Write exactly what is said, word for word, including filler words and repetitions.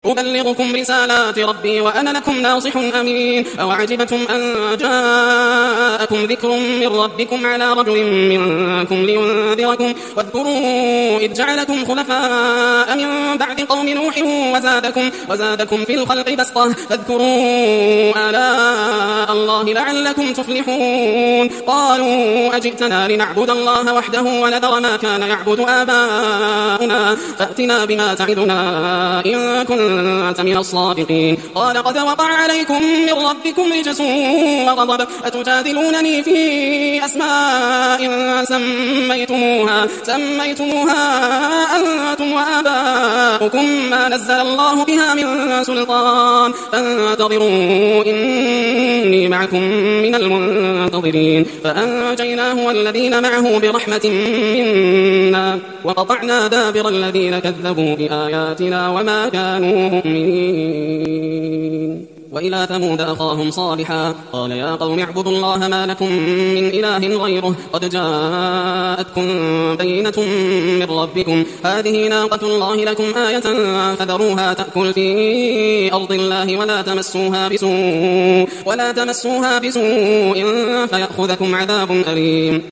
أبلغكم رسالات ربي وأنا لكم ناصح أمين. أوعجبتم أن جاءكم ذكر من ربكم على رجل منكم لينذركم واذكروا إذ جعلكم خلفاء من بعد قوم نوح وزادكم, وزادكم في الخلق بسطة فاذكروا آلاء الله لعلكم تفلحون. قالوا أجئتنا لنعبد الله وحده ونذر ما كان يعبد آباؤنا فأتنا بما تعدنا إن كنت أنت من الصادقين. قال قد وقع عليكم من ربكم رجس وغضب أتجادلونني في أسماء سميتموها, سميتموها أنتم وآباؤكم ما نزل الله بها من سلطان فانتظروا إني معكم من المنتظرين. فأنجيناه والذين معه برحمة منا وقطعنا دابر الذين كذبوا بآياتنا وما كانوا مؤمنين. وإلى ثمود أخاهم صالحا قال يا قوم اعبدوا الله ما لكم من إله غيره قد جاءتكم بينة من ربكم هذه ناقة الله لكم آية فذروها تأكل في أرض الله ولا تمسوها بسوء, ولا تمسوها بسوء فيأخذكم عذاب أليم.